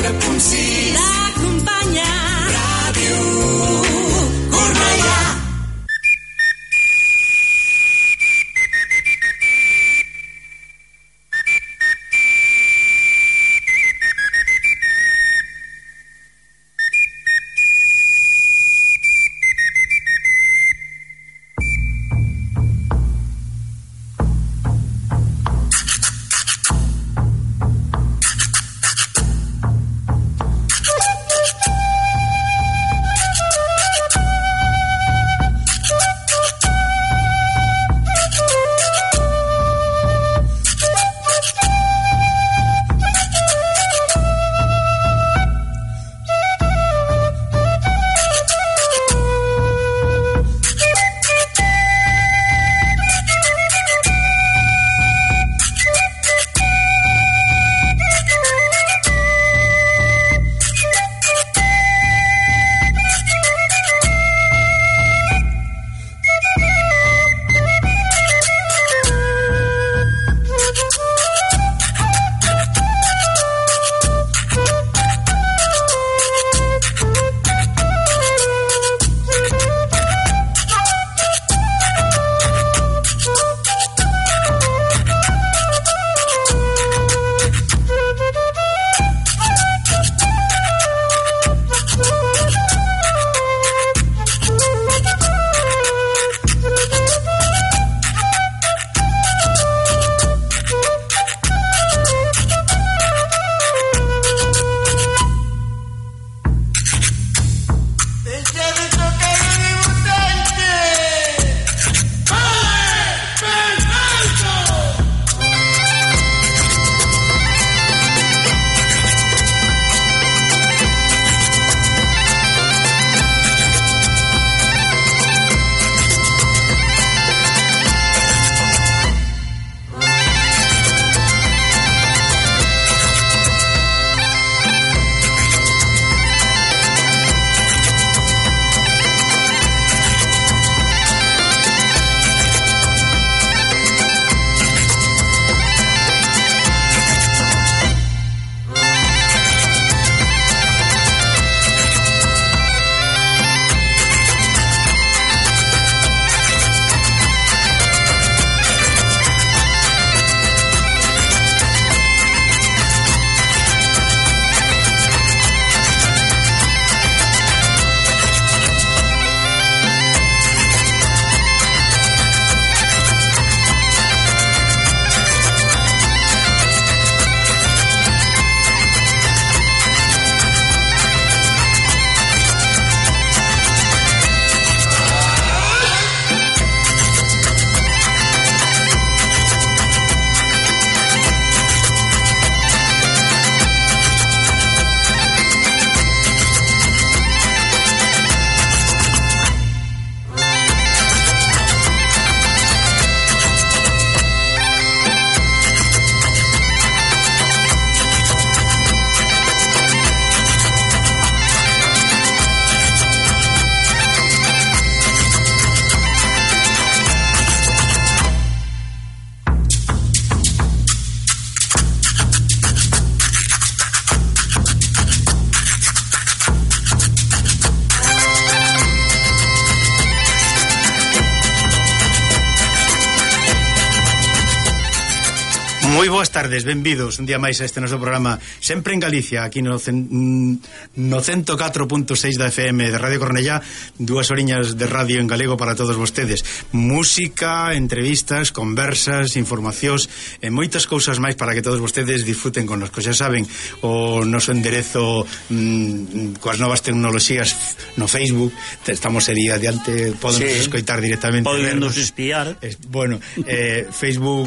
104.6 t'acompanya Ràdio Cornellà. Moi boas tardes, benvidos un día máis a este noso programa sempre en Galicia, aquí no 104.6 da FM de Radio Cornellá, 2 horiñas de radio en galego para todos vostedes, música, entrevistas, conversas, informacións e moitas cousas máis para que todos vostedes disfruten con nos, que xa saben o noso enderezo coas novas tecnoloxías no Facebook, estamos aí adiante, podemos escoitar directamente, podennos espiar. Bueno, Facebook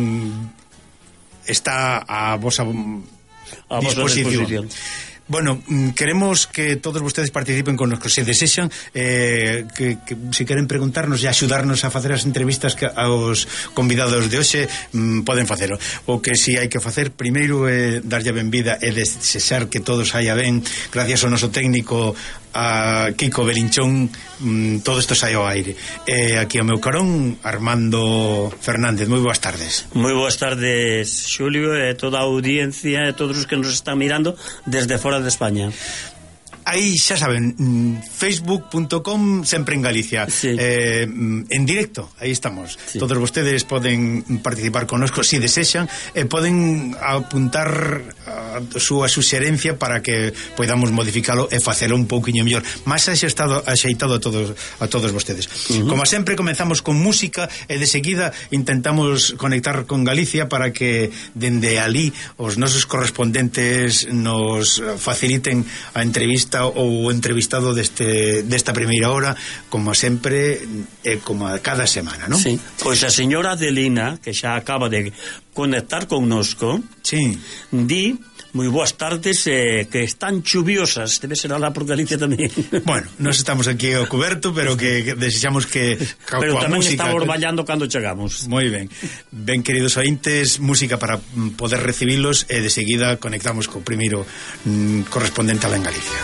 está a vosa disposición. Bueno, queremos que todos vostedes participen con nos, que se desexan que se queren preguntarnos e axudarnos a facer as entrevistas que aos convidados de hoxe poden facelo. O que si hai que facer primeiro é darlle a benvida e desexar que todos saia ben, gracias ao noso técnico a Kiko Belinchón, todo isto sai ao aire. Aquí ao meu carón, Armando Fernández. Moi boas tardes. Moi boas tardes, Xulio, e toda a audiencia e todos os que nos están mirando desde fora de España. Aí, xa saben, facebook.com sempre en Galicia, sí. En directo, aí estamos, sí. Todos vostedes poden participar connosco se desexan, e poden apuntar a súa suxerencia para que podamos modificalo e facelo un pouquiño mellor, máis axeitado a todos vostedes. Como sempre, comenzamos con música e de seguida intentamos conectar con Galicia para que dende ali os nosos correspondentes nos faciliten a entrevista ou entrevistado desta primeira hora, como sempre e como a cada semana, non? Sí. Pois a señora Adelina, que xa acaba de conectar connosco, sí. Di moi boas tardes, que están chuviosas, debe ser alá por Galicia tamén. Bueno, nos estamos aquí ao coberto, pero que desexamos que pero tamén música, estamos ballando cando chegamos. Moi ben. Ben, queridos ointes, música para poder recibilos, e de seguida conectamos co primeiro correspondente alá en Galicia.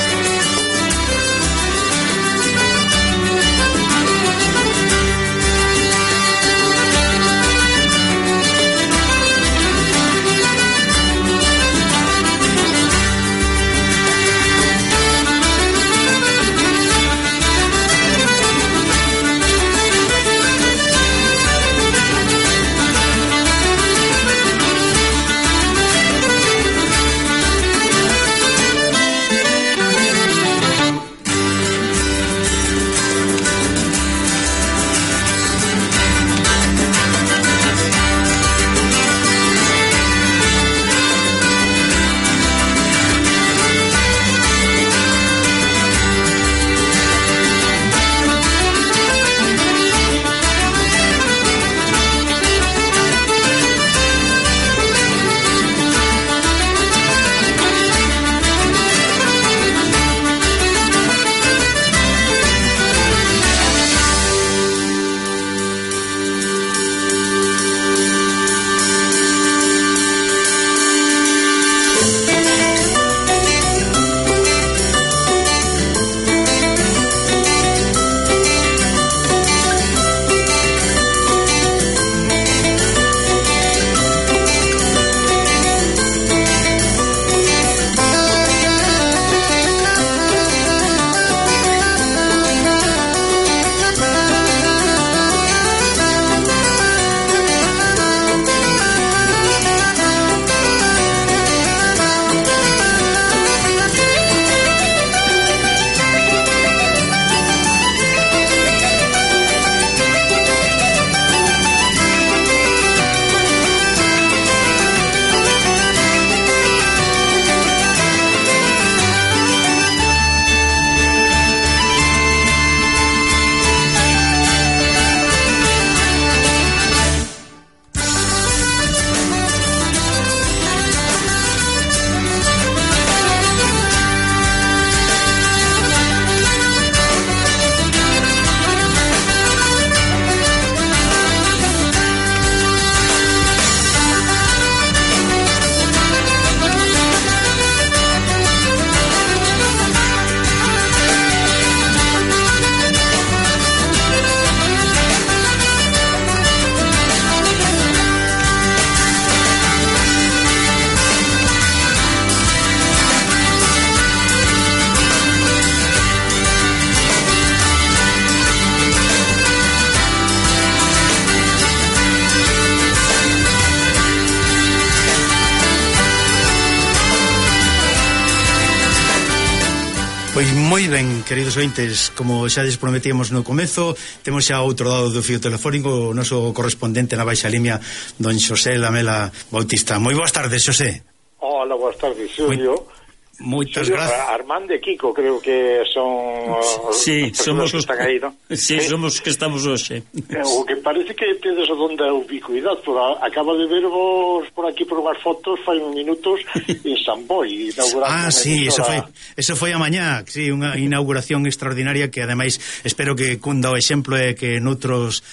Pois moi ben, queridos ointes, como xa les prometíamos no comezo, temos xa outro lado do fío telefónico o noso correspondente na Baixa Limia, don Xosé Lamela Bautista. Moi boas tardes, Xosé. Hola, boas tardes, Xulio. Moitas gracias. Armando e Kiko, creo que son sí, somos os que están aí, ¿no? Sí, somos que estamos hoxe. O que parece que tedes o don da ubicuidade, porque acaba de vervos por aquí por unhas fotos fai uns minutos en San Boi, inaugurando. Sí, eso foi a mañá, sí, unha inauguración extraordinaria que ademais espero que cunda o exemplo e que noutros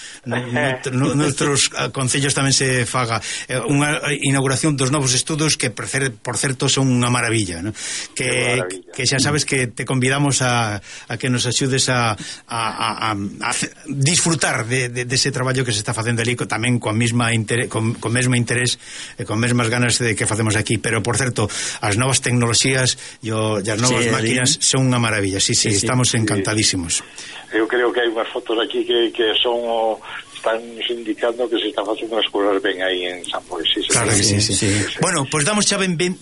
concellos tamén se faga unha inauguración dos novos estudos que por certo son unha maravilla, ¿no? que xa sabes que te convidamos a que nos axudes a disfrutar de ese traballo que se está facendo ali, tamén con mesmo interés e con mesmas ganas de que facemos aquí. Pero, por certo, as novas tecnoloxías e as novas máquinas son unha maravilla. Sí, estamos encantadísimos. Eu creo que hai unhas fotos aquí que están indicando que se están facendo as cousas ben aí en San Boi. Claro que sí. Bueno, pois damos xa benvida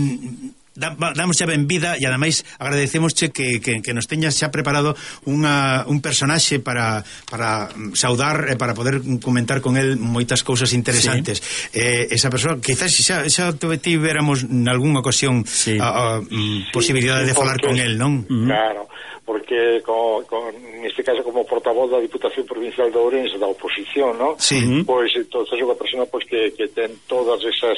e ademais agradecemosche que nos teñas xa preparado un personaxe para saudar e para poder comentar con el moitas cousas interesantes. Esa persoa, quizás xa tivéramos nalgúnha ocasión posibilidade de falar con el, non? Claro, porque neste caso como portavoz da Diputación Provincial de Ourense da oposición, ¿no? Sí. Pois entonces é unha persona pois que ten todas esas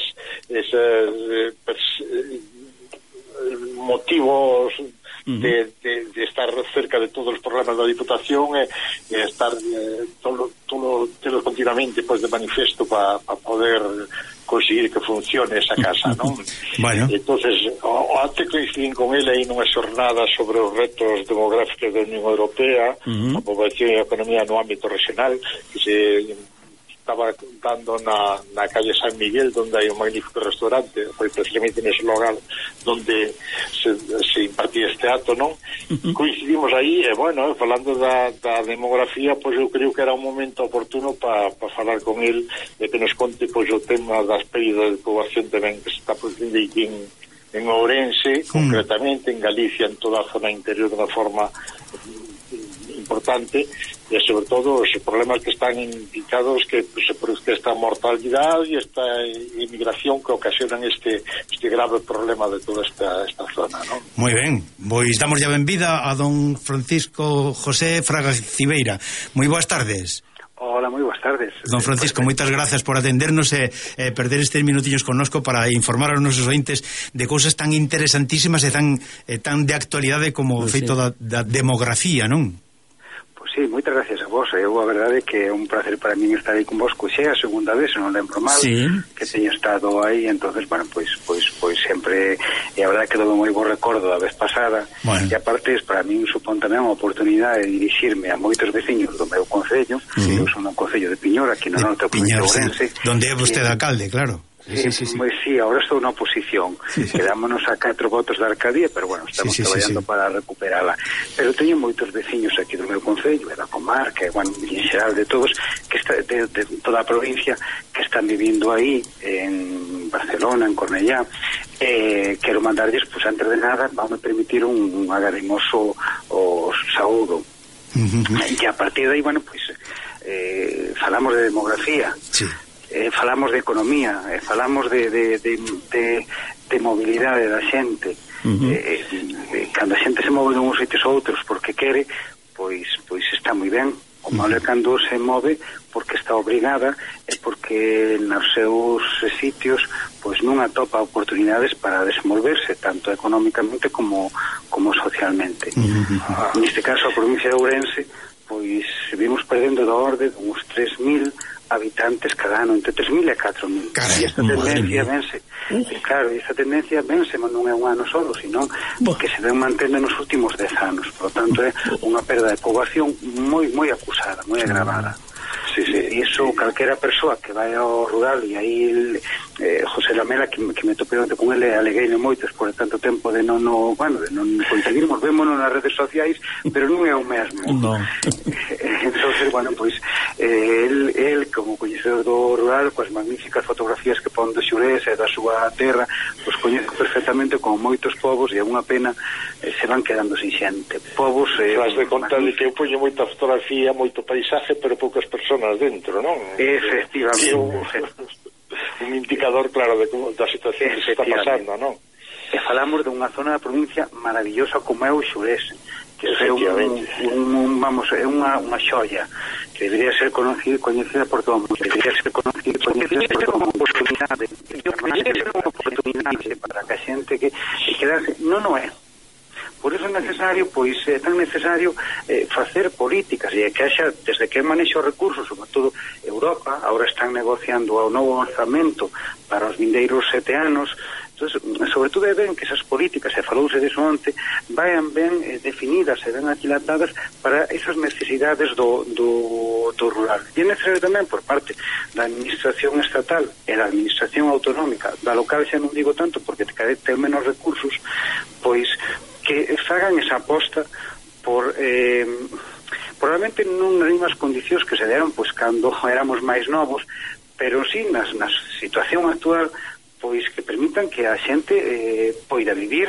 motivos de estar cerca de todos os problemas da Diputación e estar todo continuamente pois de manifesto para poder conseguir que funcione esa casa, non? Bueno. Entonces, antes coincidín con ele aí nunha xornada sobre os retos demográficos da Unión Europea, a poboación e a economía no ámbito regional, que se estaba dando na calle San Miguel, donde hai un magnífico restaurante, foi precisamente nese lugar donde se impartía este acto, non? Coincidimos aí, e bueno, falando da demografía, pois eu creo que era un momento oportuno para falar con el e que nos conte pois o tema das pérdidas de poboación tamén que se está producindo aquí en Ourense, concretamente en Galicia, en toda a zona interior, de unha forma importante, e sobre todo os problemas que están indicados que se produzca esta mortalidade e esta inmigración que ocasionan este grave problema de toda esta zona, ¿no? Moi ben, pois damos ya benvida a don Francisco José Fraga Cibeira. Moi boas tardes. Hola, moi boas tardes. Don Francisco, moitas grazas por atendernos e perder estes minutillos connosco para informar aos nosos ointes de cousas tan interesantísimas e tan de actualidade como o feito da demografía, non? Sí, moitas gracias a vos. Eu a verdade é que é un placer para min estar aí con vos, que é a segunda vez, se non lembro mal, que teño estado aí, entonces, bueno, pois sempre, e a verdade que dou moi bo recordo da vez pasada, e aparte, para min supón tamén unha oportunidade de dirixirme a moitos veciños do meu concello, eu son un concello de Piñor, aquí no norte do Piñor, Ourense, donde é vostede alcalde, claro. Sí, ahora estou na oposición. Quedámonos a 4 votos da alcaldía, pero bueno, estamos traballando para recuperala. Pero teño moitos veciños aquí do meu concello, da comarca, bueno, en xeral de todos, que está de toda a provincia, que están vivindo aí en Barcelona, en Cornellá. Quero mandarlles, pues antes de nada, vamos a permitir un agarimoso saúdo. E a partir de aí, bueno, pues falamos de demografía. Falamos de economía, falamos de mobilidade da xente. Cando a xente se move de uns sitios a outros porque quere, pois está moi ben. O malo é cando se move porque está obrigada e porque nos seus sitios pois non atopa oportunidades para desenvolverse tanto económicamente como socialmente. Neste caso a provincia de Ourense pois vimos perdendo da orde de uns 3.000 habitantes cada ano, entre 3.000 e 4.000. E esta tendencia vense, claro, esta tendencia vense, mas non é un ano solo, sino que se ven mantendo nos últimos 10 anos. Por lo tanto, é unha perda de poboación moi acusada, moi agravada. E iso, calquera persoa que vai ao rural, e aí José Lamela, que me topei onte con ele, alegueine moitos por tanto tempo de non conseguirmos, vémonos nas redes sociais, pero non é o mesmo. Entonces, bueno, pois el como coñecedor do rural, coas magníficas fotografías que pon do Xurés e da súa terra, pois coñece perfectamente como moitos povos, e é unha pena se van quedando sin xente. Povos... Vas de contar de que eu poño moita fotografía, moito paisaje, pero poucas personas dentro, non? Efectivamente. Un indicador claro da situación que se está pasando, non? E falamos de unha zona da provincia maravillosa como é o Xurés, que é unha xoia que debería ser coñecida por todo o mundo, debería ser coñecida como unha oportunidade para que a xente que quedarse, non é. Por iso é necesario, pois é tan necesario facer políticas, e que haxa, desde que manexa os recursos, sobre todo Europa, agora están negociando o novo orzamento para os vindeiros 7 anos, Entonces, sobre todo é ben que esas políticas, e falouse diso onte, vayan ben definidas e ben aquilatadas para esas necesidades do rural. E é necesario tamén por parte da administración estatal e da administración autonómica, da local xa non digo tanto porque ten menos recursos, pois que fagan esa aposta por probablemente non nas mesmas condicións que se deron pois cando éramos máis novos, pero sí na situación actual, pois que permitan que a xente poida vivir,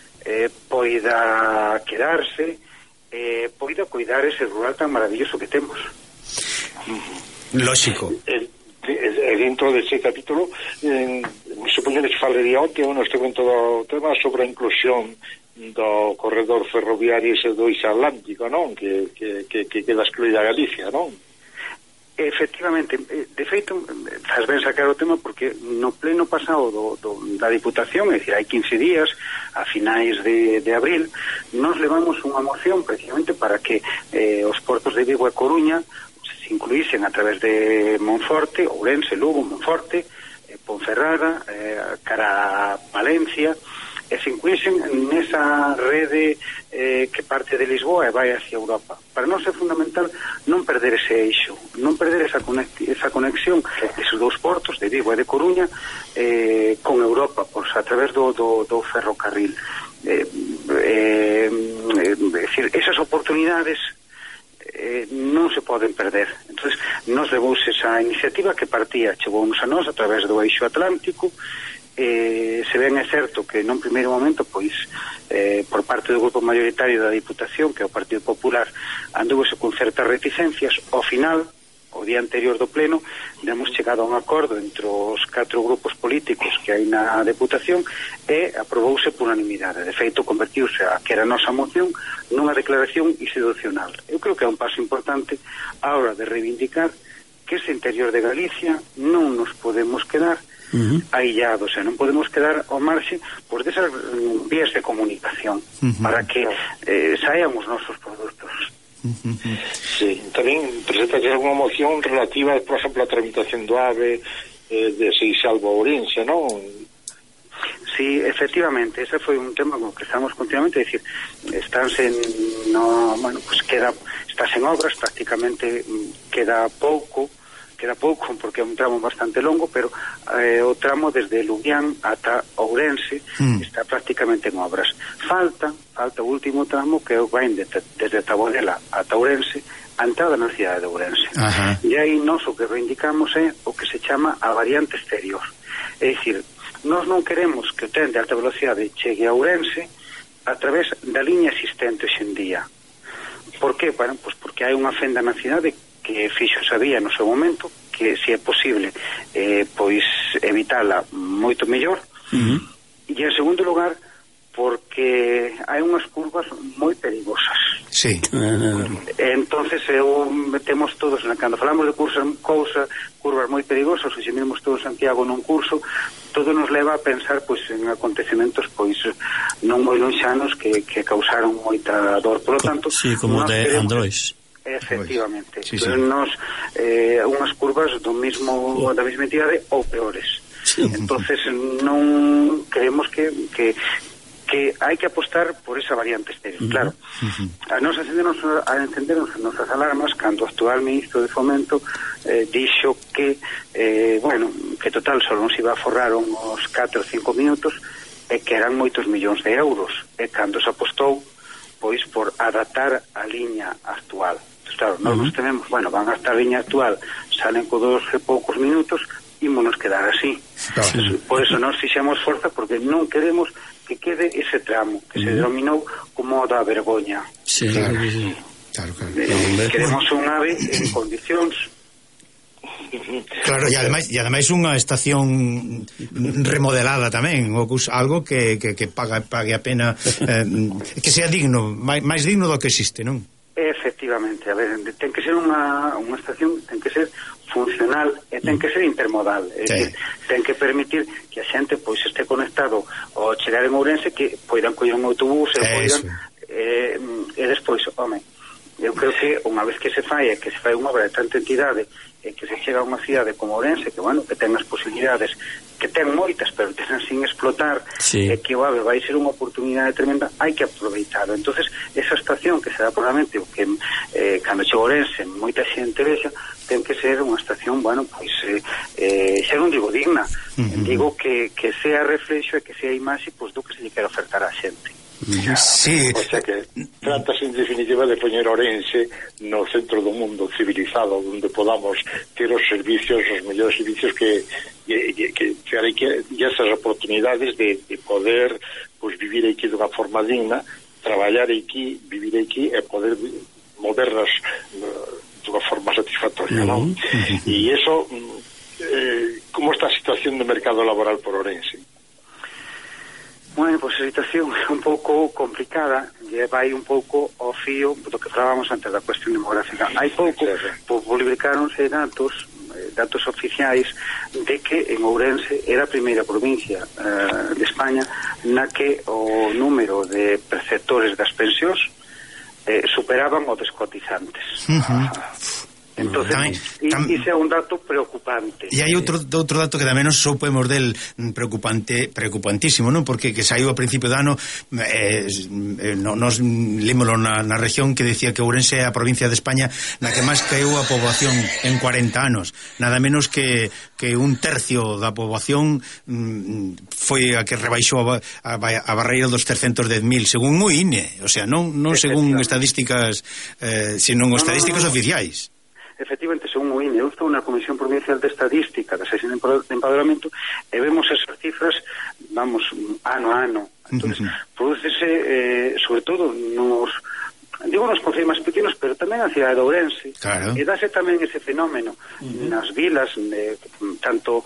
poida quedarse, poida cuidar ese rural tan maravilloso que temos. Lógico. Dentro dese capítulo supoño que se falaría onte ou neste momento do tema sobre a inclusión do corredor ferroviario ese do Eixo Atlántico, non? Que queda excluída Galicia, non? Efectivamente, de feito, faz ben sacar o tema porque no pleno pasado da Diputación, é dicir, hai 15 días, a finais de abril, nos levamos unha moción precisamente para que os portos de Vigo e Coruña se incluísen a través de Monforte, Ourense, Lugo, Monforte, Ponferrada, cara a Valencia, e se incluísen nesa rede que parte de Lisboa e vai hacia Europa. Para nós é fundamental non perder ese eixo, non perder esa conexión deses dous portos de Vigo e de Coruña con Europa, pois a través do ferrocarril. Decir, esas oportunidades non se poden perder. Entonces, nos levouse esa iniciativa que partía, chegounos a nós a través do Eixo Atlántico. Se ben é certo que nun primeiro momento pois por parte do grupo mayoritario da Diputación, que é o Partido Popular, andúvose con certas reticencias. Ao final, o día anterior do pleno, hemos chegado a un acordo entre os 4 grupos políticos que hai na Deputación e aprobouse por unanimidade. De feito, convertiuse a que era a nosa moción nunha declaración institucional. Eu creo que é un paso importante a hora de reivindicar que ese interior de Galicia non nos podemos quedar aillados, non podemos quedar ao marxe por desas vías de comunicación para que saian os nosos produtos. Sí, tamén presenta que alguna moción relativa, por exemplo, a tramitación do AVE de Seixalbo a Ourense, non? Sí, efectivamente, ese foi un tema con que estamos continuamente, é dicir, estánse estás en obras, prácticamente queda pouco porque é un tramo bastante longo, pero o tramo desde Lubián ata Ourense está prácticamente en obras. Falta o último tramo que vai desde Taboadela ata Ourense, a entrada na cidade de Ourense. E aí nós o que reivindicamos é o que se chama a variante exterior. É dicir, nós non queremos que o tren de alta velocidade chegue a Ourense a través da liña existente hoxendía. Por que? Bueno, pues porque hai unha fenda na cidade que fixo sabía no seu momento que se é posible pois evitala moito mellor, e en segundo lugar porque hai unhas curvas moi perigosas. Sí. Entonces temos todos, cando falamos de curvas moi perigosas, ou se mesmo todos Santiago nun curso, todo nos leva a pensar pois en acontecementos pois non moi lonxanos que causaron moita dor. Por lo tanto, sí, como de Androis. Efectivamente. Sí, sí. Nos unhas curvas da mesma entidade ou peores. Sí. Entonces non creemos que hai que apostar por esa variante exterior. Claro, a nos encenderon nosas alarmas cando o actual ministro de Fomento dixo que que total só nos iba a forrar uns 4 ou 5 minutos e que eran moitos millóns de euros, e cando se apostou pois por adaptar a liña actual. Claro, nos tememos, van a esta liña actual, salen con 2 e poucos minutos, ímonos quedar así. Claro. Por eso nos fixemos forza, porque non queremos que quede ese tramo que se denominou como o da vergoña. Sí, claro. Queremos un AVE en condicións. Claro, e ademais unha estación remodelada tamén, algo que pague a pena, que sea digno, máis digno do que existe, non? Efectivamente, a ver, ten que ser unha estación, ten que ser funcional e ten que ser intermodal, decir, ten que permitir que a xente pois este conectado ao chegar en Ourense, que poidan coller un autobús e despois, eu creo que unha vez que se fai unha obra de tanta entidade e que se chega a unha cidade como Ourense, que ten as posibilidades, que ten moitas, pero ten as sin explotar, que o AVE vai ser unha oportunidade tremenda, hai que aproveitarlo. Entonces esa estación que será probablemente o que cando chego a Ourense moita xente vexa, ten que ser unha estación, bueno, pois xa non digo digna, digo que sea reflexo e que sea imaxe pois do que se lle quere ofertar á xente. Sí. O sea que tratase en definitiva de poñer Ourense no centro do mundo civilizado, onde podamos ter os servicios, os mellores servicios que esas oportunidades de poder pois vivir aquí dunha forma digna, traballar aquí, vivir aquí e poder movernos dunha forma satisfactoria, non? E iso, como está a situación do mercado laboral por Ourense? Bueno, pois a situación é un pouco complicada, e vai un pouco ao fío do que falábamos antes da cuestión demográfica. Hai pouco publicaronse datos oficiais de que en Ourense era a primeira provincia de España na que o número de perceptores das pensións superaban os descotizantes. Entonces, ese é un dato preocupante. E hai outro dato que tamén nos soupemos del preocupantísimo, non? Porque que saiu a principio de ano, nos límolo na región, que decía que Ourense é a provincia de España na que máis caeu a poboación en 40 anos. Nada menos que un tercio da poboación foi a que rebaixou a barreira dos 310.000, según o INE, o sea, non según estadísticas, senón estadísticas oficiais. Efectivamente, según o INE, eu estou na Comisión Provincial de Estadística da Sección de Empadronamento e vemos esas cifras, vamos, ano a ano. Entonces, prodúcese, sobre todo, nos concellos máis pequenos, pero tamén na cidade de Ourense. Claro. E dáse tamén ese fenómeno nas vilas, tanto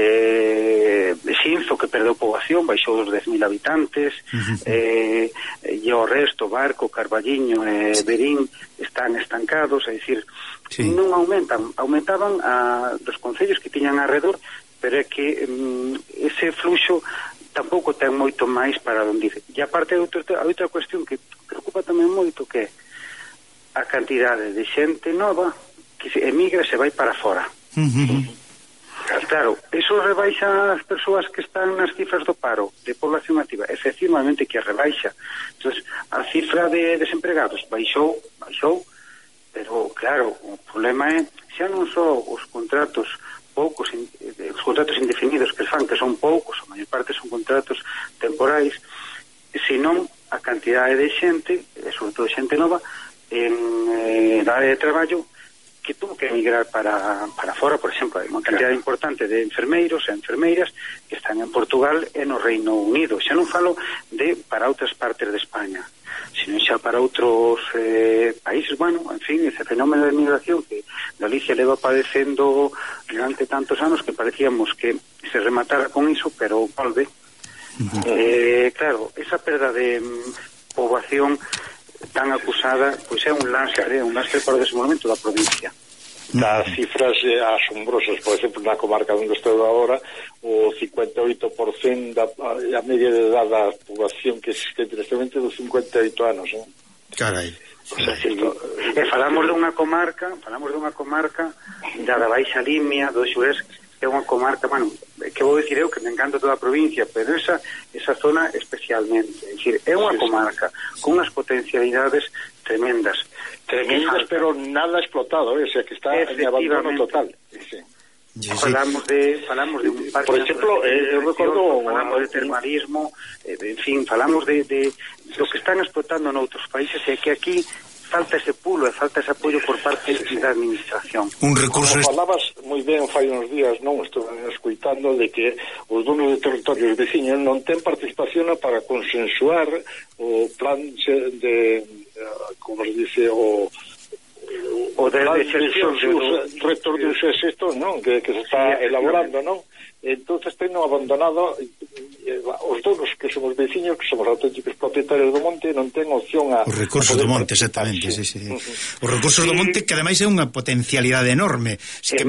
Xinzo, que perdeu poboación, baixou dos 10.000 habitantes, e o resto, Barco, Carballiño e Verín, están estancados, é dicir, non aumentaban dos concellos que tiñan alrededor, pero é que ese fluxo tampouco ten moito máis para onde ir. E aparte a outra cuestión que preocupa tamén moito, que é a cantidade de xente nova que se emigra e se vai para fora. Claro, eso rebaixa as persoas que están nas cifras do paro de población activa, efectivamente que a rebaixa. Entonces, a cifra de desempregados baixou, pero claro, o problema é xa non só os contratos poucos, os contratos indefinidos que fan, que son poucos, a maior parte son contratos temporais, senón a cantidade de xente, sobre todo xente nova, en área de traballo, que tuvo que emigrar para fora. Por exemplo, hai unha cantidade importante de enfermeiros e enfermeiras que están en Portugal e no Reino Unido. Xa non falo de para outras partes de España, sino xa para outros países. Bueno, en fin, ese fenómeno de migración que Galicia leva padecendo durante tantos anos, que parecíamos que se rematara con iso, pero volve. Claro, esa perda de poboación tan acusada, pois é un lastre para o desenvolvemento da provincia. Das cifras asombrosas, por exemplo, na comarca onde estou agora, o 58% a media de edad da población que existe directamente dos 58 anos, non? Carai. O sea, falamos dunha comarca da Baixa Limia, do Xurés, que é unha comarca, bueno, que vou dicir eu que me encanta toda a provincia, pero esa zona especialmente, é dicir, é unha comarca con unhas potencialidades tremendas, pero nada explotado, o sea, que está en abandono total. Sí. Falamos de un parque, por exemplo, eu recordo, falamos de termalismo, en fin, falamos de lo que están explotando noutros países, e que aquí falta ese pulo e falta ese apoio por parte da administración. Un recurso... Como falabas moi ben fai uns días, non, estou escuitando de que os donos de territorios veciños non ten participación para consensuar o plan de como se dice, o de rector de usos estos, non, que se está elaborando, non? Entonces teno abandonado os donos que somos veciños, que somos auténticos propietarios do monte, non ten opción a... Os recursos do monte, exactamente, sí. Os recursos do monte, que ademais é unha potencialidade enorme.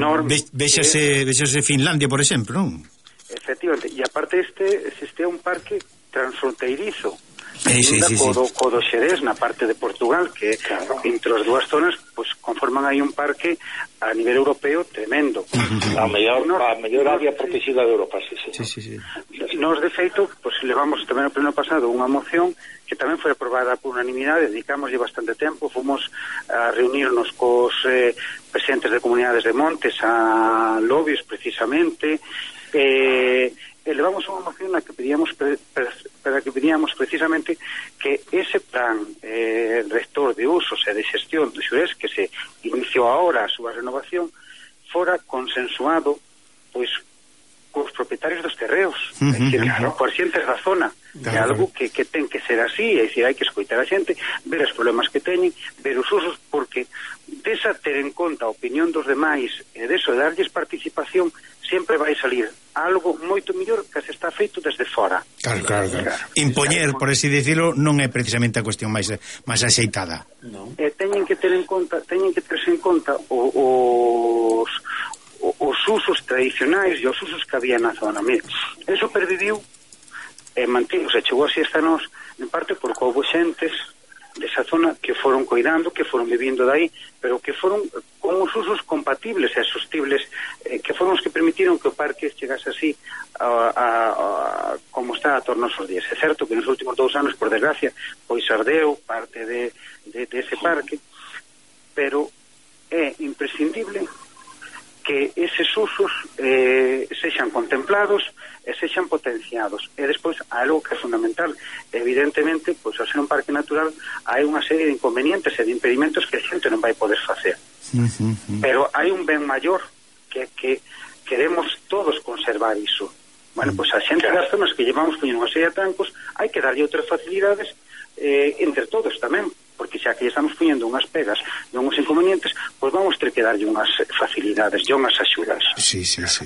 Vexase Finlandia, por exemplo, non? Efectivamente, e aparte existe un parque transfronteirizo, co do Xerés, na parte de Portugal, que entre as dúas zonas pues conforman aí un parque a nivel europeo tremendo. A mellor área protegida de Europa, sí. Nós, de feito, pues, levamos tamén no pleno pasado unha moción que tamén foi aprobada por unanimidade, dedicámoslle bastante tempo, fomos a reunirnos cos presidentes de comunidades de montes, a lobios precisamente, levamos unha moción na que pedíamos para que pedíamos precisamente que ese plan rector de usos e de xestión do Xurés, que se iniciou agora a súa renovación, fora consensuado pois cos propietarios dos terreos, é dicir, coas xentes da zona, é algo que ten que ser así, é dicir, hai que escoitar a xente, ver os problemas que teñen, ver os usos, porque desa ter en conta a opinión dos demais e deso de darlles participación, sempre vai salir algo moito mellor que se está feito desde fora. Claro. Impoñer, por así dicilo, non é precisamente a cuestión máis axeitada. No. Teñen que terse en conta os usos tradicionais e os usos que había na zona. Mira, eso perviviu e mantíose, chegou así hasta nós, en parte porque houve xentes desa zona que foron coidando, que foron vivindo dai, pero que foron con os usos compatibles e sostibles, que foron os que permitiron que o parque chegase así como está a tornos os días. É certo que nos últimos 2 anos, por desgracia, pois ardeu parte de ese parque, pero é imprescindible que eses usos sexan contemplados e sexan potenciados. E despois, algo que é fundamental, evidentemente, pois ao ser un parque natural hai unha serie de inconvenientes e de impedimentos que a xente non vai poder facer. Pero hai un ben maior que queremos todos conservar iso. Bueno, pois a xente das zonas que llevamos poñendo unha serie de trancos, hai que darlle outras facilidades entre todos tamén, porque xa que estamos poñendo unhas pegas e unhos inconvenientes, pois vamos ter que darlle unhas facilidades e unhas axudas. Sí.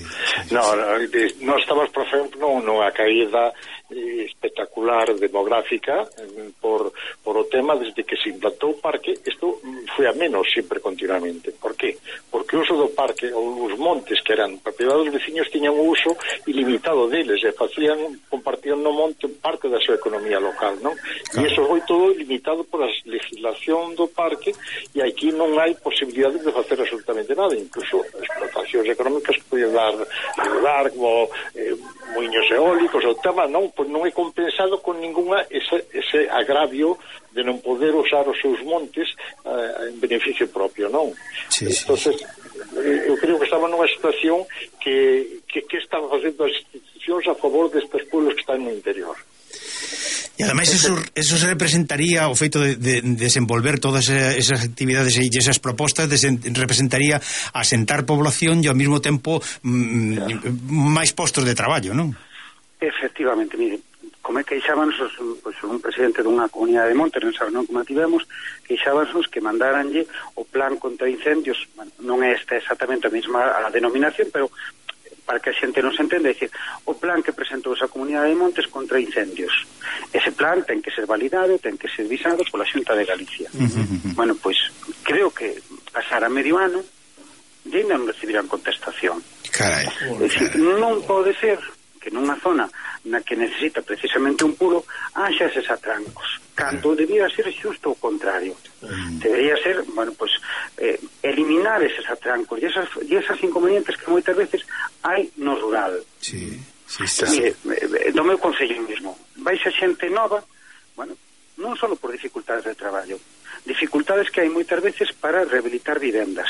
Nós estamos, por exemplo, nunha caída espectacular demográfica por o tema desde que se implantou o parque. Isto foi a menos sempre continuamente. Por qué? Porque o uso do parque, os montes que eran propiedade dos veciños, tiñan un uso ilimitado deles e compartían no monte parte da súa economía local, non? E iso foi todo limitado por a legislación do parque, e aquí non hai posibilidade de facer absolutamente nada, incluso explotacións económicas que podían dar como moinhos eólicos. O tema non é compensado con ninguna ese agravio de non poder usar os seus montes en beneficio propio, non? Entonces, eu creo que estamos nunha situación que están facendo as institucións a favor destes pueblos que están no interior. E ademais eso se representaría, o feito de desenvolver todas esas actividades e esas propostas, representaría asentar población e ao mesmo tempo máis postos de traballo, non? Efectivamente, mire, como é que queixábanos un presidente dunha comunidade de montes, non sabe non como tivemos, queixábanos que mandaranlle o plan contra incendios. Bueno, non é esta exactamente a mesma a denominación, pero para que a xente non se entenda, é dicir, o plan que presentou esa comunidade de montes contra incendios. Ese plan ten que ser validado, ten que ser visado pola Xunta de Galicia. Bueno, pois, creo que pasará medio ano e ainda non recibirán contestación. Carai. É dicir, non pode ser que nunha zona na que necesita precisamente un pulo haxa eses atrancos, cando debía ser xusto o contrario. Debería ser, bueno, pues eliminar eses atrancos e esas inconvenientes que moitas veces hai no rural. Sí. Mire, do meu concello mesmo, vais a xente nova, bueno, non só por dificultades de traballo, dificultades que hai moitas veces para rehabilitar vivendas.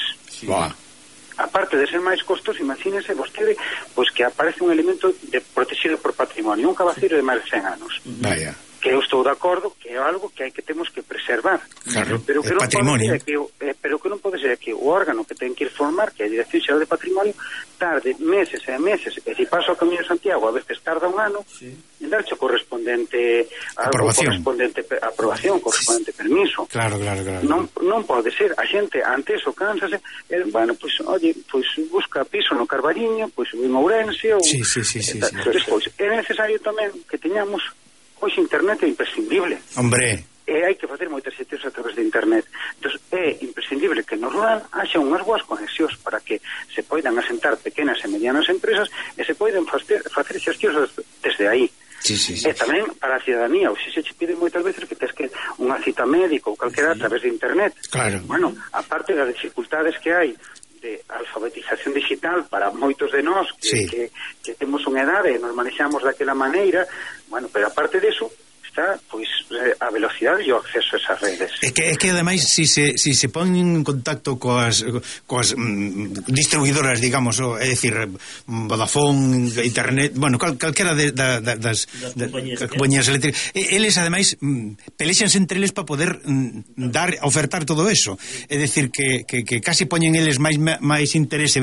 Aparte de ser máis costos, imagínese vostede pois que aparece un elemento protegido por patrimonio, un cabacero de máis de 100 anos. Vaya. Que eu estou de acordo que é algo que temos que preservar. Claro, pero que non patrimonio. non pode ser que o órgano que ten que informar, que é a Dirección Xeral de Patrimonio, tarde meses e meses, e se pasa o Camiño de Santiago, a veces tarda un ano, en darche o correspondente aprobación, correspondente permiso. Claro. Non pode ser. A xente ante eso cánsase, bueno, pois, busca piso no Carballiño, pois en Ourense, ou... Despois, é necesario tamén que teñamos pois internet é imprescindible. Hombre. E hai que facer moitas xestións a través de internet. Entón, é imprescindible que no rural haxa unhas boas conexións para que se poidan asentar pequenas e medianas empresas e se poidan facer xestións desde aí. E tamén para a ciudadanía, ou se che pide moitas veces que tes que unha cita médica ou calquera a través de internet. Claro. Bueno, aparte das dificultades que hai de alfabetización digital para moitos de nós que temos unha edade e nos manexamos daquela maneira, bueno, pero aparte deso está, pois, a velocidade e o acceso a esas redes. É que ademais, si se pon en contacto coas distribuidoras, digamos, é dicir, Vodafone, Internet, bueno, calquera das compañías eléctricas, eles ademais pelexanse entre eles para poder ofertar todo eso. É dicir, que casi poñen eles máis interese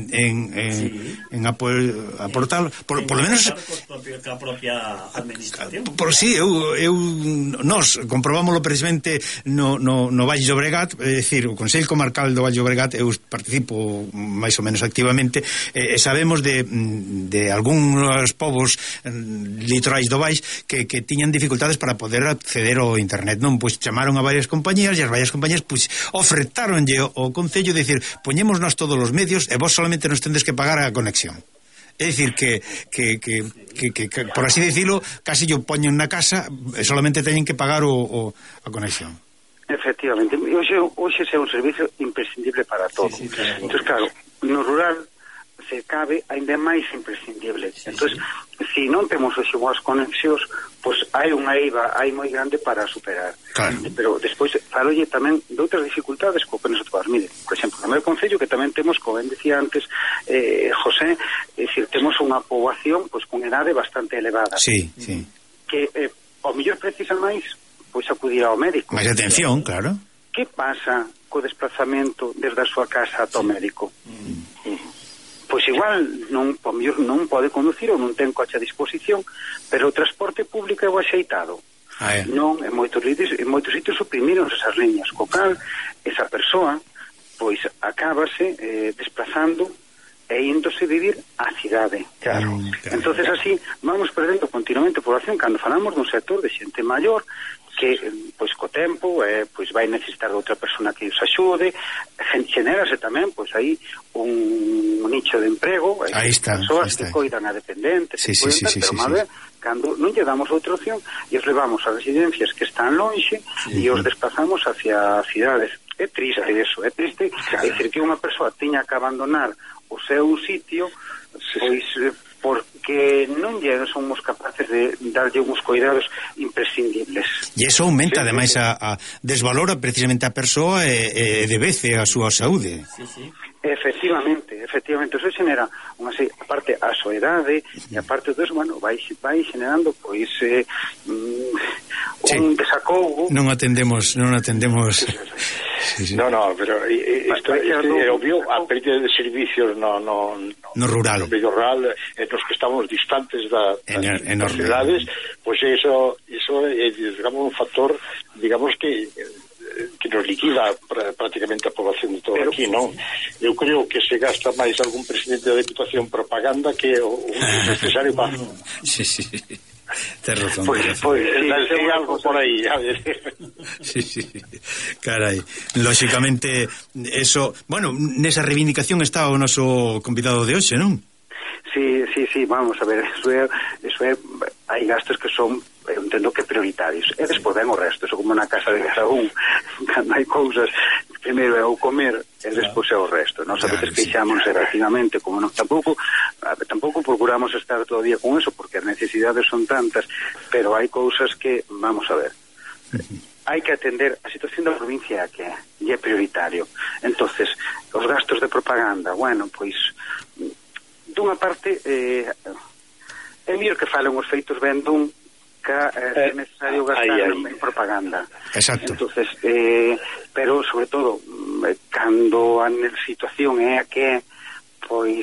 en aportar, por lo menos a propia administración. Por si, nós comprobámoslo precisamente no Valle Llobregat, é dicir, o Consello Comarcal do Valle Llobregat, eu participo máis ou menos activamente, e sabemos de algúns povos litorais do Valle que tiñan dificultades para poder acceder ao internet, non? Pois chamaron a varias compañías e as varias compañías pois ofertáronlle ao Concello de decir, poñemos nós todos os medios e vos solamente nos tendes que pagar a conexión. É dicir, que por así decirlo, casi yo poño na casa e solamente teñen que pagar a conexión. Efectivamente, hoxe é un servicio imprescindible para todo. Claro. Entón, claro, no rural se cabe ainda máis imprescindible. Entón, se non temos hoxe boas conexións, pois hai unha eiva aí moi grande para superar. Claro. Pero despois falolle tamén de outras dificultades co que nos atopamos. Mire, por exemplo, no meu concello que tamén temos, como ben decía antes José, é dicir, temos unha poboación pois con edade bastante elevada. Sí. Que ao mellor precisa máis pois acudir ao médico. Máis atención, claro. Que pasa co desplazamento desde a súa casa ata o médico? Pois igual non pode conducir ou non ten coche a disposición, pero o transporte público é o axeitado. Non, en moitos sitios suprimiron esas liñas, co cal esa persoa pois acábase desplazando e índose vivir á cidade. Claro. Entonces así vamos perdendo continuamente población cando falamos dun sector de xente maior que, pois, co tempo pois vai necesitar de outra persona que os axude, generase tamén, pois, aí un nicho de emprego, aí está, persoas que coidan a dependentes, pero máis cando non lle damos outra opción e os levamos a residencias que están lonxe e os desplazamos hacia cidades. É triste eso, é triste, claro. É dicir, que unha persoa tiña que abandonar o seu sitio, pois, porque non lle somos capaces de darlle uns cuidados imprescindibles. E iso aumenta, ademais, a desvalora precisamente a persoa e debece a súa saúde. Efectivamente, eso xenera unha aparte a soedade e aparte do eso, bueno, vai xenerando pois un desacougo. Non atendemos. No, pero isto é obvio, a pérdida de servicios no rural, no medio rural, nos que estamos distantes das cidades, pois eso é, digamos, un factor, digamos, que nos liquida prácticamente a población de todo aquí, non? Eu creo que se gasta máis algún presidente da Diputación propaganda que o necesario para... Sí. Ten razón. Pois hai algo por aí, a ver. Sí. Carai. Lóxicamente, eso... Bueno, nesa reivindicación está o noso convidado de hoxe, non? Sí, vamos a ver, eso é hai gastos que son, eu entendo que prioritarios, e despois ven o resto, eso como na casa de cada un, cando hai cousas, primeiro é o comer e despois é o resto. Nós a veces queixamos efectivamente, como non tampouco procuramos estar todo o día con eso, porque as necesidades son tantas, pero hai cousas que, vamos a ver, hai que atender a situación da provincia que é, e é prioritario. Entonces, os gastos de propaganda, bueno, pois dunha parte é mellor que falen os feitos ben dun que é necesario gastar en propaganda. Exacto. Entonces, pero sobre todo cando a situación é a que pois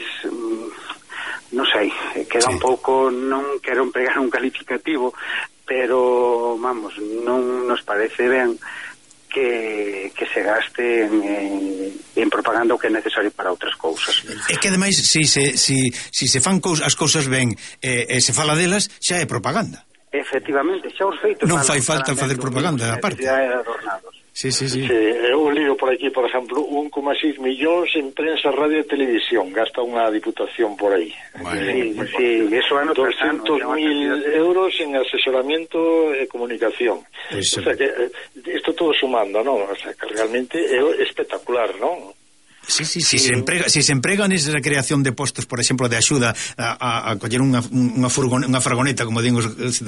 non sei, queda un pouco, non quero empregar un calificativo, pero vamos, non nos parece ben que se gaste en propaganda o que é necesario para outras cousas. É que ademais, si se fan as cousas ben e se fala delas, xa é propaganda. Efectivamente, xa os feitos non fai falta facer propaganda aparte. Sí. Eu lío por aquí, por exemplo, 1,6 millóns en prensa, radio e televisión gasta unha diputación por aí. Sí, eso ano 200.000 euros en asesoramiento e comunicación. O sea que isto todo sumando, non? O sea que realmente é espectacular, non? Si se emprega nesa creación de postos, por exemplo, de axuda a coller unha furgoneta, como digo,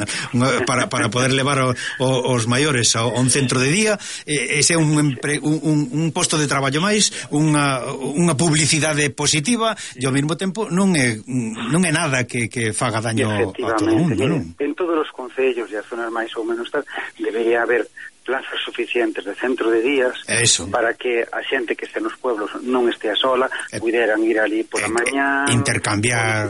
para poder levar os maiores a un centro de día, ese é un posto de traballo máis, unha publicidade positiva, e ao mesmo tempo non é nada que faga daño a todo o mundo, non? En todos os concellos e as zonas máis ou menos tal, debería haber plazas suficientes de centro de días para que a xente que este nos pueblos non estea sola, puderan ir ali pola mañá, intercambiar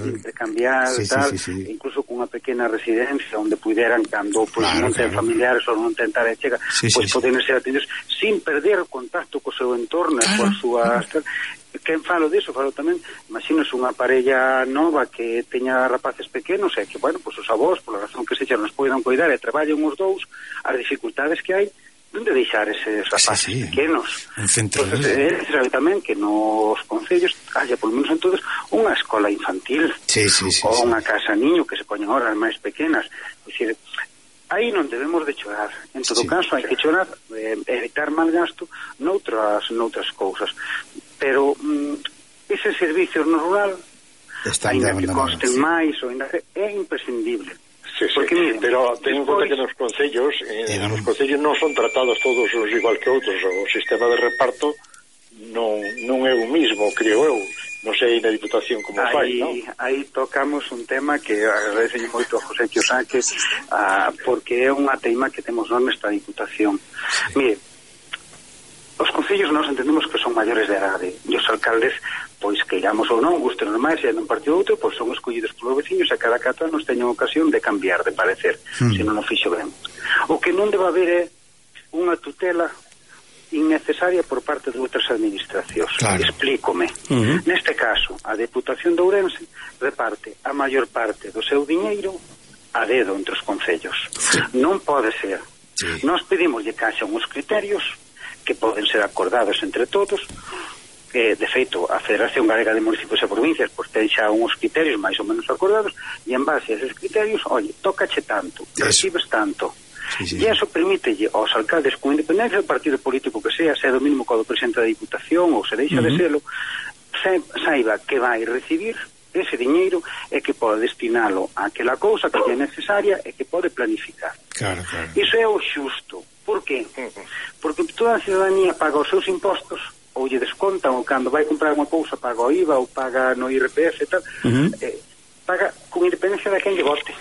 tal, incluso cunha pequena residencia onde puderan, cando non ten familiares ou non ten tarea chega, poden ser atendidos sin perder o contacto co seu entorno, coas súas... Quen falo diso, falo tamén, imagínose unha parella nova que teña rapaces pequenos e que, bueno, os avós, pola razón que se nos poidan cuidar e traballen os dous, as dificultades que hai, onde deixar eses rapaces pequenos. Entonces, é necesario tamén que nos concellos haya, por lo menos en todos, unha escola infantil ou unha casa niño que se poñen horas máis pequenas. É dicir, aí non debemos de chorar. En todo caso, hai que chorar, evitar mal gasto noutras cousas. Pero eses servicios no rural, ainda que costen máis, é imprescindible. Porque, miren, pero ten en conta que nos concellos non son tratados todos igual que outros. O sistema de reparto non é o mismo, creo eu. Non sei na Diputación como fai, non? Aí tocamos un tema que agradecen moito a José Kiyosaki, porque é unha teima que temos nesta Diputación. Mire, os concellos nós entendemos que son maiores de edade e os alcaldes, pois que iramos ou non, gusten ou máis, e nun partido ou outro, pois son escollidos polos veciños e cada 4 anos teñen ocasión de cambiar de parecer, se non o fixo ben. O que non debe haber é unha tutela innecesaria por parte de outras administracións. Explícome. Neste caso, a Deputación de Ourense reparte a maior parte do seu diñeiro a dedo entre os concellos. Non pode ser. Nós pedimos que haxa uns criterios que poden ser acordados entre todos. De feito, a Federación Galega de Municipios e Provincias ten xa uns criterios máis ou menos acordados, e en base a esos criterios, tócache tanto, recibes tanto. E iso permítelle aos alcaldes, con independencia do partido político que sea, se é do mismo co do presidente da Diputación ou se deixa de selo, saiba que vai recibir ese diñeiro e que pode destinalo a aquela cousa que é necesaria e que pode planificar. Iso é o xusto. Por qué? Porque toda a ciudadanía paga os seus impostos, ou lle descontan, ou cando vai comprar unha cousa paga o IVA ou paga no IRPF e tal, paga con independencia de quen lle vote.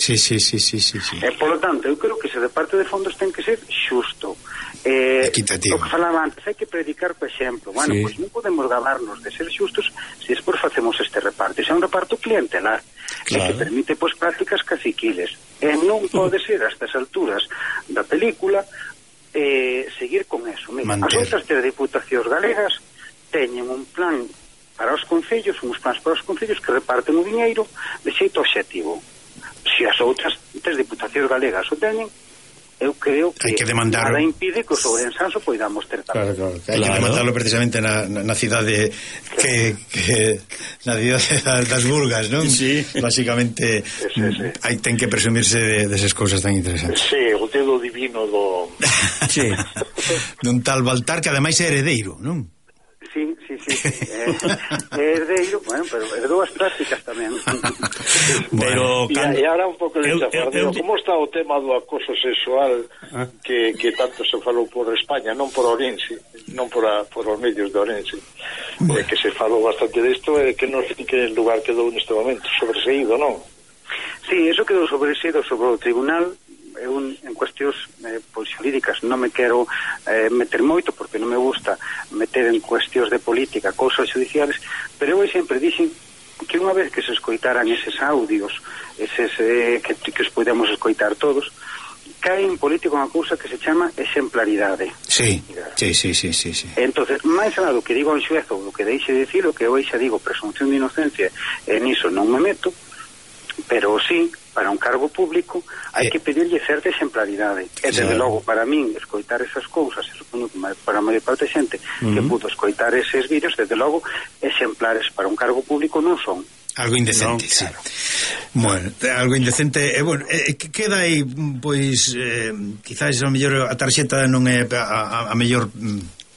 Por lo tanto, eu creo que se de parte de fondos ten que ser xusto, equitativo. O que falaba antes, hai que predicar co exemplo. Bueno, pois non podemos gabarnos de ser xustos se despois facemos este reparto. Ese é un reparto clientelar, que permite pois prácticas caciquiles, e non pode ser a estas alturas da película seguir con eso. Mira, as outras 3 diputacións galegas teñen un plan para os concellos, uns plans para os concellos que reparten o diñeiro de xeito obxectivo. Se as outras 3 diputacións galegas o teñen, eu creo que nada impide que os ourensans o poidamos ter tamén. Hai que demandarlo precisamente na cidade na cidade das Burgas, non? Basicamente hai ten que presumirse desas cousas tan interesantes. O dedo divino do dun tal Baltar, que ademais é heredeiro, non? Sí. Herdeiro, bueno, pero herdou as prácticas tamén. Pero e ahora un pouco de chafardeo, como está o tema do acoso sexual que tanto se falou por España, non por Ourense, non por os medios de Ourense, que se falou bastante disto, que non sei que lugar quedou neste momento, sobreseído, non? Sí, eso quedou sobreseído sobre o tribunal. Eu en cuestións pois xurídicas non me quero meter moito, porque non me gusta meter en cuestións de política cousas judiciales, pero eu sempre dixen que unha vez que se escoitaran eses audios, eses que os podemos escoitar todos, cae en política unha cousa que se chama exemplaridade. Entonces, máis alá do que digo en xuez ou do que deixe de dicir, o que eu xa digo presunción de inocencia, e niso non me meto, pero sí, para un cargo público hai que pedirlle certa exemplaridade. E desde logo, para min, escoitar esas cousas, supoño que para a maior parte de xente que pudo escoitar eses vídeos, desde logo, exemplares para un cargo público non son. Algo indecente, Bueno, algo indecente, queda aí, pois, quizás a mellor a tarxeta non é a mellor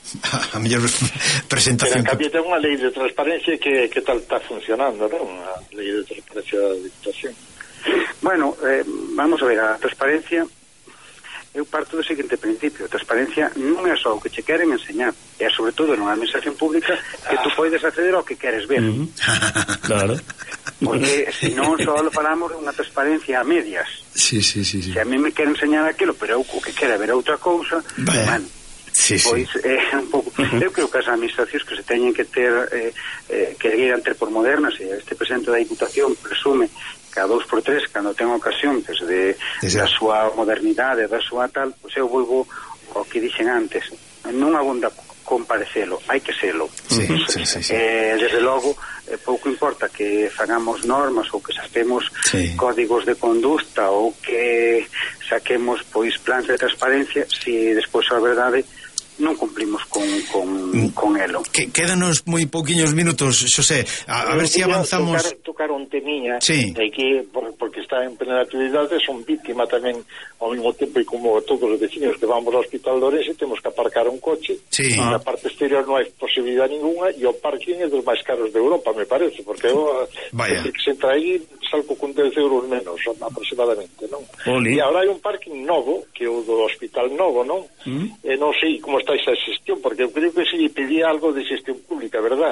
a mellor presentación. Pero en cambio ten unha lei de transparencia que tal está funcionando, non? A lei de transparencia da Diputación. Bueno, vamos a ver, a transparencia, eu parto do seguinte principio: a transparencia non é só o que che queren enseñar, é sobre todo nunha administración pública que tú podes acceder ao que queres ver. Claro. Porque se non só falamos de unha transparencia a medias. Sí. Se a mí me queren enseñar aquilo, pero eu o que quero ver outra cousa, bueno, pois é un pouco. Eu creo que as administracións que se teñen que ter que deberían ter por modernas, e este presidente da Diputación presume cada 2x3 cando ten ocasión desde da súa modernidade, da súa tal, pois eu volvo ao que dixen antes, non abonda con parecelo, hai que selo. Sí. Desde logo, pouco importa que fagamos normas ou que saquemos códigos de conducta ou que saquemos pois plans de transparencia, se despois a verdade non cumplimos con elo. Quédanos moi pouquiños minutos, Xosé, a ver se avanzamos. Tocar un temiña, de que porque está en plena actividade, son víctima tamén ao mesmo tempo, e como todos os vecinos que vamos ao Hospital de Ourense temos que aparcar un coche, na parte exterior non hai posibilidade ninguna, e o parking é dos máis caros de Europa, me parece, porque eu que se entra aí salgo con 10 euros menos aproximadamente, non? E agora hai un parking novo, que é o do Hospital Novo, non? E non sei como está esa xestión, porque eu creo que se lle pedía algo de xestión pública, verdad?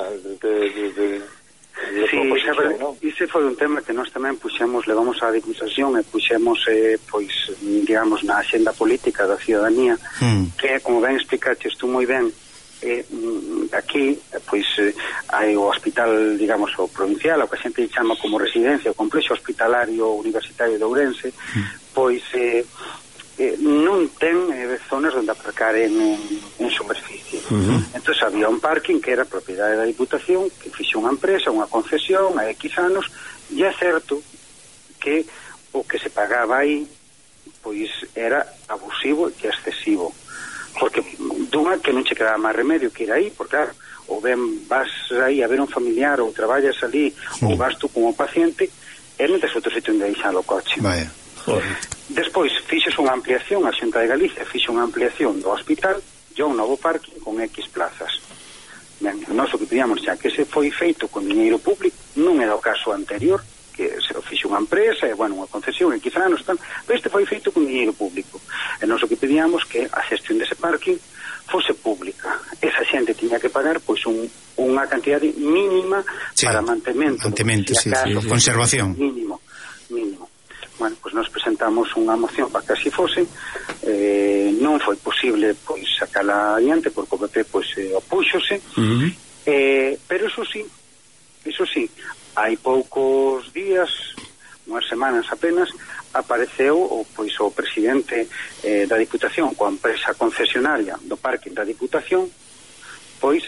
Sí, ese foi un tema que nós tamén levamos á Diputación e puxemos, pois, digamos, na axenda política da ciudadanía, que, como ben explicaste tú moi ben, aquí, pois, hai o hospital, digamos, o provincial, o que a xente chama como residencia, o complexo hospitalario universitario de Ourense, pois, non ten zonas onde aparcar en superficie. Entón había un parking que era propiedade da Diputación, que fixe unha empresa, unha concesión a X anos, e é certo que o que se pagaba aí pois era abusivo e excesivo, porque dunha que non che quedaba máis remedio que ir aí, porque claro, ou ben vas aí a ver un familiar ou traballas ali, ou vas tú como paciente e non tes outro sitio onde deixar o coche. Despois fixes unha ampliación, a Xunta de Galicia fixe unha ampliación do hospital e un novo parking con X plazas. Ben, nós o que pedíamos xa que se foi feito con diñeiro público, non era o caso anterior, que se o fixe unha empresa, e, bueno, unha concesión, e quizá non están, pero este foi feito con diñeiro público. E nós o que pedíamos que a xestión dese parking fose pública. Esa xente tiña que pagar pois unha cantidade mínima para mantemento, conservación. Mínimo. Bueno, pois nós presentamos unha moción para que así fose, non foi posible pois sacala adiante porque o PP pois opúxose, pero eso sí, hai poucos días, unhas semanas apenas, apareceu pois o presidente da Diputación coa empresa concesionaria do parking da Diputación, pois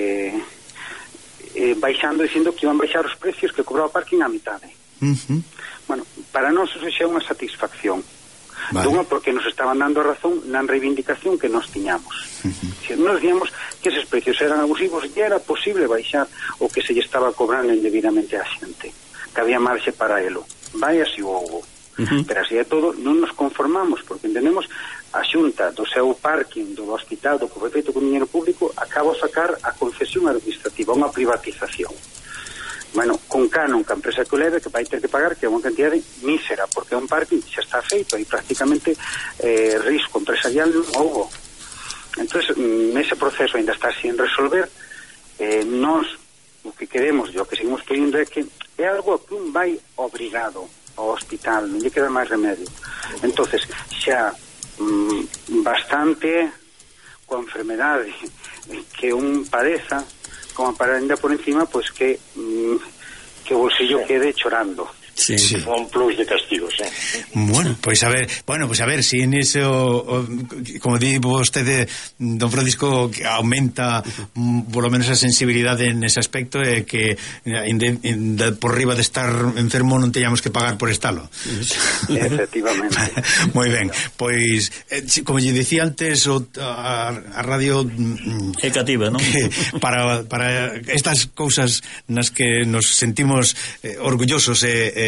baixando, dicindo que iban baixar os precios que cobraba o parking á mitade. Bueno, para nós eso xa é unha satisfacción. Dunha, porque nos estaban dando razón na reivindicación que nos tiñamos. Nos díamos que eses precios eran abusivos e era posible baixar o que se lle estaba cobrando indebidamente á xente, que había marxe para elo. Vai así o houbo. Pero así é todo, non nos conformamos, porque entendemos a Xunta do seu parking do hospital, do que foi feito con dinheiro público, acaba de sacar a concesión administrativa, unha privatización. Bueno, con canon, que a empresa que o leve, que vai ter que pagar, que é unha cantidade mísera, porque é un parking que xa está feito, e prácticamente risco empresarial non houbo. Entón, nese proceso ainda está sin resolver. Nós, o que queremos, e o que seguimos pedindo é que é algo que un vai obrigado ao hospital, non lle queda máis remedio. Entón, xa bastante coa enfermedade que un padeza, como para ainda por encima, pois que o bolsillo quede chorando. Sí. Un plus de castigos, Bueno, pois a ver se en eso, como di vostede, don Francisco, que aumenta por lo menos a sensibilidade en ese aspecto, e que por riba de estar enfermo non teñamos que pagar por estalo. Efectivamente. Moi ben, pois como lle dicía antes, a radio é cativa, non? Para estas cousas nas que nos sentimos orgullosos e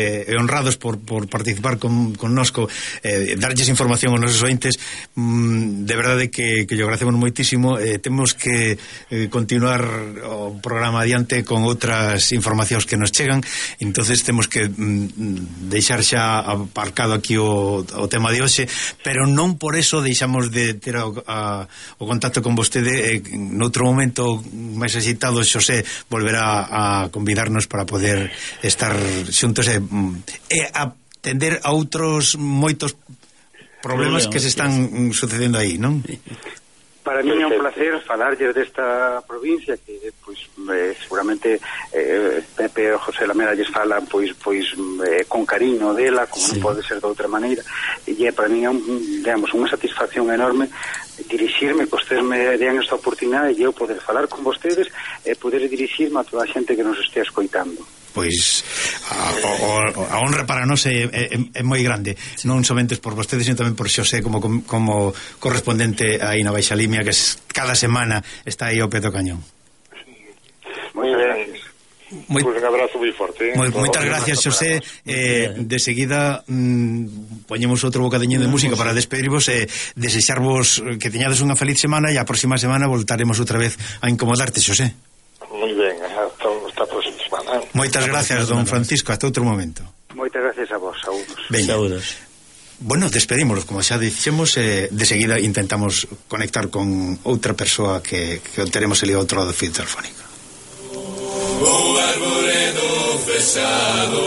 honrados por participar connosco, darlles información aos nosos ointes. De verdade que yo agradecemos moitísimo. Temos que continuar o programa adiante con outras informacións que nos chegan, entonces temos que deixar xa aparcado aquí o tema de hoxe, pero non por eso deixamos de ter o contacto con vostede. Noutro momento máis agitado, Xosé volverá a convidarnos para poder estar xuntos e atender a outros moitos problemas que se están sucedendo aí, non? Para mí é un placer falarlle desta provincia que pois seguramente Pepe e José Lamela lles falan pois con cariño dela, como non pode ser de outra maneira, e para mí é unha satisfacción enorme dirixirme, costerme den esta oportunidade e eu poder falar con vostedes e poder dirixirme a toda a xente que nos estea escoitando. Pois a honra para nós é moi grande, non somente por vostedes, sino tamén por Xosé como correspondente aí na Baixa Limia, que cada semana está aí ao pé do cañón. Moi ben. Pues un abrazo moi forte. Moitas gracias, Xosé. De seguida poñemos outro bocadiño de música para despedirvos e desexarvos que teñades unha feliz semana, e a próxima semana voltaremos outra vez a incomodarte, Xosé. Moi ben, hasta a próxima semana. Moitas gracias, don Francisco, hasta outro momento. Moitas gracias a vos, saúdos. Saúdos. Bueno, despedímonos, como xa dixemos, de seguida intentamos conectar con outra persoa que teremos ali ao outro lado do fio telefónico. O arboredo fechado,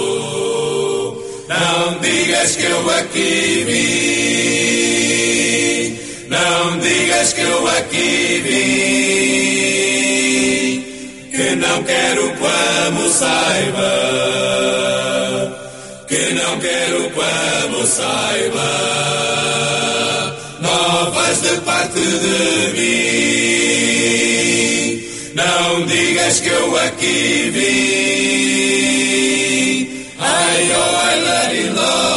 non digas que eu aquí vim, non digas que eu aquí vim, que non quero como saiba, que non quero como saiba, novas de parte de mim, não digas que eu aqui vim. Ai, oh, I let it love.